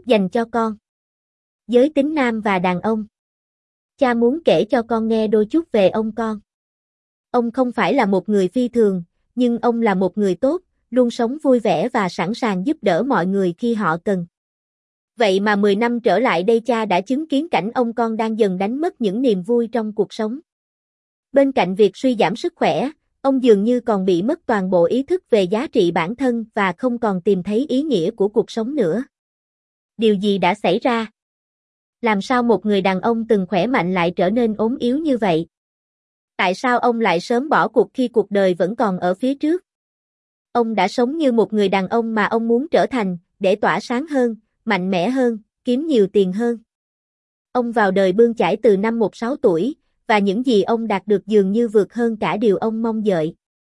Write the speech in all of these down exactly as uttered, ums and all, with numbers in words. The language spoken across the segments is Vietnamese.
dành cho con. Giới tính nam và đàn ông. Cha muốn kể cho con nghe đôi chút về ông con. Ông không phải là một người phi thường, nhưng ông là một người tốt, luôn sống vui vẻ và sẵn sàng giúp đỡ mọi người khi họ cần. Vậy mà mười năm trở lại đây cha đã chứng kiến cảnh ông con đang dần đánh mất những niềm vui trong cuộc sống. Bên cạnh việc suy giảm sức khỏe, ông dường như còn bị mất toàn bộ ý thức về giá trị bản thân và không còn tìm thấy ý nghĩa của cuộc sống nữa. Điều gì đã xảy ra? Làm sao một người đàn ông từng khỏe mạnh lại trở nên ốm yếu như vậy? Tại sao ông lại sớm bỏ cuộc khi cuộc đời vẫn còn ở phía trước? Ông đã sống như một người đàn ông mà ông muốn trở thành, để tỏa sáng hơn, mạnh mẽ hơn, kiếm nhiều tiền hơn. Ông vào đời bươn chải từ năm mười sáu tuổi, và những gì ông đạt được dường như vượt hơn cả điều ông mong đợi.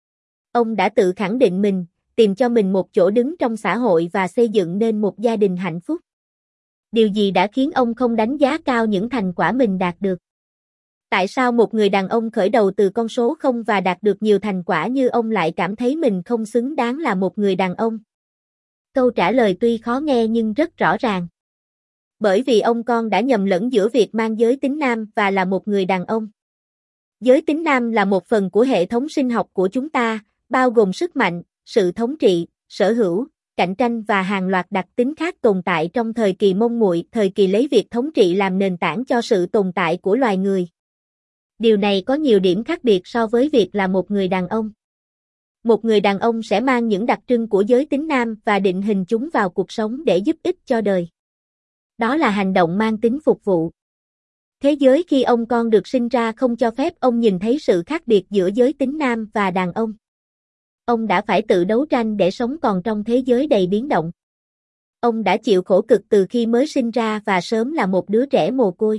Ông đã tự khẳng định mình, tìm cho mình một chỗ đứng trong xã hội và xây dựng nên một gia đình hạnh phúc. Điều gì đã khiến ông không đánh giá cao những thành quả mình đạt được? Tại sao một người đàn ông khởi đầu từ con số không và đạt được nhiều thành quả như ông lại cảm thấy mình không xứng đáng là một người đàn ông? Câu trả lời tuy khó nghe nhưng rất rõ ràng. Bởi vì ông con đã nhầm lẫn giữa việc mang giới tính nam và là một người đàn ông. Giới tính nam là một phần của hệ thống sinh học của chúng ta, bao gồm sức mạnh, sự thống trị, sở hữu, cạnh tranh và hàng loạt đặc tính khác tồn tại trong thời kỳ mông muội, thời kỳ lấy việc thống trị làm nền tảng cho sự tồn tại của loài người. Điều này có nhiều điểm khác biệt so với việc là một người đàn ông. Một người đàn ông sẽ mang những đặc trưng của giới tính nam và định hình chúng vào cuộc sống để giúp ích cho đời. Đó là hành động mang tính phục vụ. Thế giới khi ông con được sinh ra không cho phép ông nhìn thấy sự khác biệt giữa giới tính nam và đàn ông. Ông đã phải tự đấu tranh để sống còn trong thế giới đầy biến động. Ông đã chịu khổ cực từ khi mới sinh ra và sớm là một đứa trẻ mồ côi.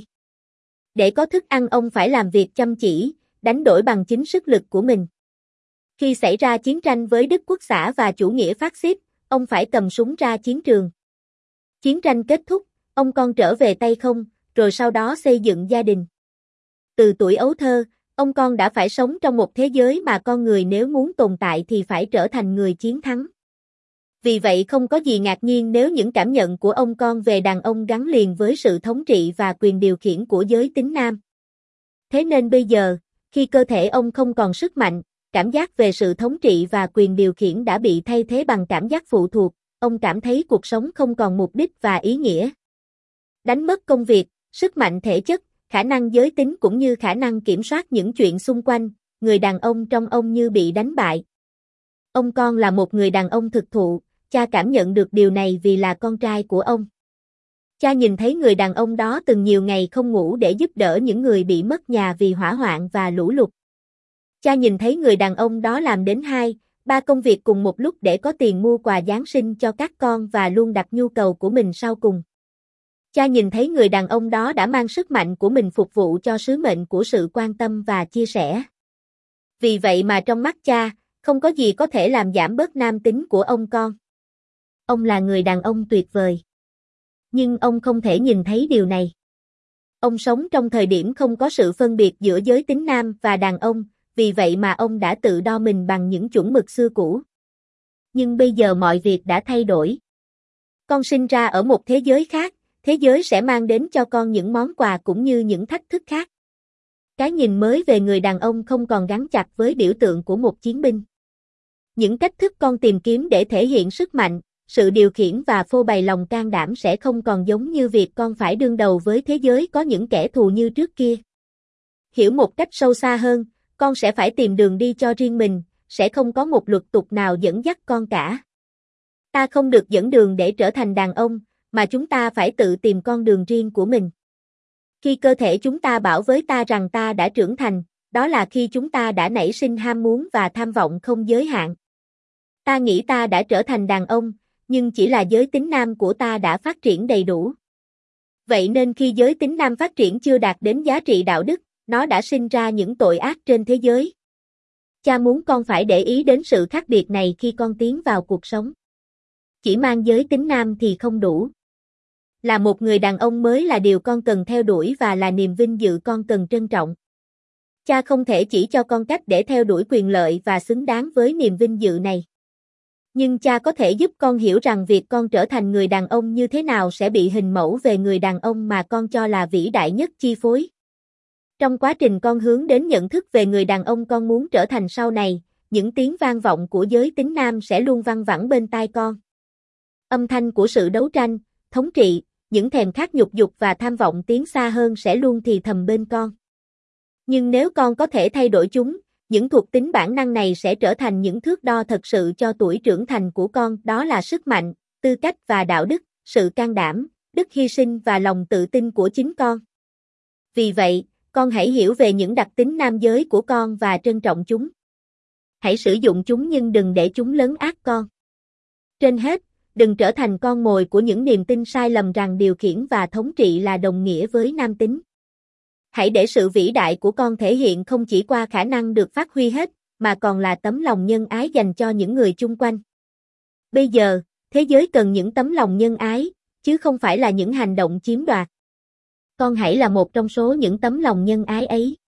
Để có thức ăn ông phải làm việc chăm chỉ, đánh đổi bằng chính sức lực của mình. Khi xảy ra chiến tranh với Đức Quốc xã và chủ nghĩa phát xít, ông phải cầm súng ra chiến trường. Chiến tranh kết thúc, ông con trở về tay không, rồi sau đó xây dựng gia đình. Từ tuổi ấu thơ, ông con đã phải sống trong một thế giới mà con người nếu muốn tồn tại thì phải trở thành người chiến thắng. Vì vậy không có gì ngạc nhiên nếu những cảm nhận của ông con về đàn ông gắn liền với sự thống trị và quyền điều khiển của giới tính nam. Thế nên bây giờ, khi cơ thể ông không còn sức mạnh, cảm giác về sự thống trị và quyền điều khiển đã bị thay thế bằng cảm giác phụ thuộc, ông cảm thấy cuộc sống không còn mục đích và ý nghĩa. Đánh mất công việc, sức mạnh thể chất, khả năng giới tính cũng như khả năng kiểm soát những chuyện xung quanh, người đàn ông trong ông như bị đánh bại. Ông con là một người đàn ông thực thụ, cha cảm nhận được điều này vì là con trai của ông. Cha nhìn thấy người đàn ông đó từng nhiều ngày không ngủ để giúp đỡ những người bị mất nhà vì hỏa hoạn và lũ lụt. Cha nhìn thấy người đàn ông đó làm đến hai, ba công việc cùng một lúc để có tiền mua quà Giáng sinh cho các con và luôn đặt nhu cầu của mình sau cùng. Cha nhìn thấy người đàn ông đó đã mang sức mạnh của mình phục vụ cho sứ mệnh của sự quan tâm và chia sẻ. Vì vậy mà trong mắt cha, không có gì có thể làm giảm bớt nam tính của ông con. Ông là người đàn ông tuyệt vời. Nhưng ông không thể nhìn thấy điều này. Ông sống trong thời điểm không có sự phân biệt giữa giới tính nam và đàn ông, vì vậy mà ông đã tự đo mình bằng những chuẩn mực xưa cũ. Nhưng bây giờ mọi việc đã thay đổi. Con sinh ra ở một thế giới khác, thế giới sẽ mang đến cho con những món quà cũng như những thách thức khác. Cái nhìn mới về người đàn ông không còn gắn chặt với biểu tượng của một chiến binh. Những cách thức con tìm kiếm để thể hiện sức mạnh, sự điều khiển và phô bày lòng can đảm sẽ không còn giống như việc con phải đương đầu với thế giới có những kẻ thù như trước kia. Hiểu một cách sâu xa hơn, con sẽ phải tìm đường đi cho riêng mình, sẽ không có một luật tục nào dẫn dắt con cả. Ta không được dẫn đường để trở thành đàn ông, mà chúng ta phải tự tìm con đường riêng của mình. Khi cơ thể chúng ta bảo với ta rằng ta đã trưởng thành, đó là khi chúng ta đã nảy sinh ham muốn và tham vọng không giới hạn. Ta nghĩ ta đã trở thành đàn ông, nhưng chỉ là giới tính nam của ta đã phát triển đầy đủ. Vậy nên khi giới tính nam phát triển chưa đạt đến giá trị đạo đức, nó đã sinh ra những tội ác trên thế giới. Cha muốn con phải để ý đến sự khác biệt này khi con tiến vào cuộc sống. Chỉ mang giới tính nam thì không đủ. Là một người đàn ông mới là điều con cần theo đuổi và là niềm vinh dự con cần trân trọng. Cha không thể chỉ cho con cách để theo đuổi quyền lợi và xứng đáng với niềm vinh dự này. Nhưng cha có thể giúp con hiểu rằng việc con trở thành người đàn ông như thế nào sẽ bị hình mẫu về người đàn ông mà con cho là vĩ đại nhất chi phối. Trong quá trình con hướng đến nhận thức về người đàn ông con muốn trở thành sau này, những tiếng vang vọng của giới tính nam sẽ luôn văng vẳng bên tai con. Âm thanh của sự đấu tranh, thống trị, những thèm khát nhục dục và tham vọng tiến xa hơn sẽ luôn thì thầm bên con. Nhưng nếu con có thể thay đổi chúng, những thuộc tính bản năng này sẽ trở thành những thước đo thật sự cho tuổi trưởng thành của con, đó là sức mạnh, tư cách và đạo đức, sự can đảm, đức hy sinh và lòng tự tin của chính con. Vì vậy, con hãy hiểu về những đặc tính nam giới của con và trân trọng chúng. Hãy sử dụng chúng nhưng đừng để chúng lấn át con. Trên hết, đừng trở thành con mồi của những niềm tin sai lầm rằng điều khiển và thống trị là đồng nghĩa với nam tính. Hãy để sự vĩ đại của con thể hiện không chỉ qua khả năng được phát huy hết, mà còn là tấm lòng nhân ái dành cho những người chung quanh. Bây giờ, thế giới cần những tấm lòng nhân ái, chứ không phải là những hành động chiếm đoạt. Con hãy là một trong số những tấm lòng nhân ái ấy.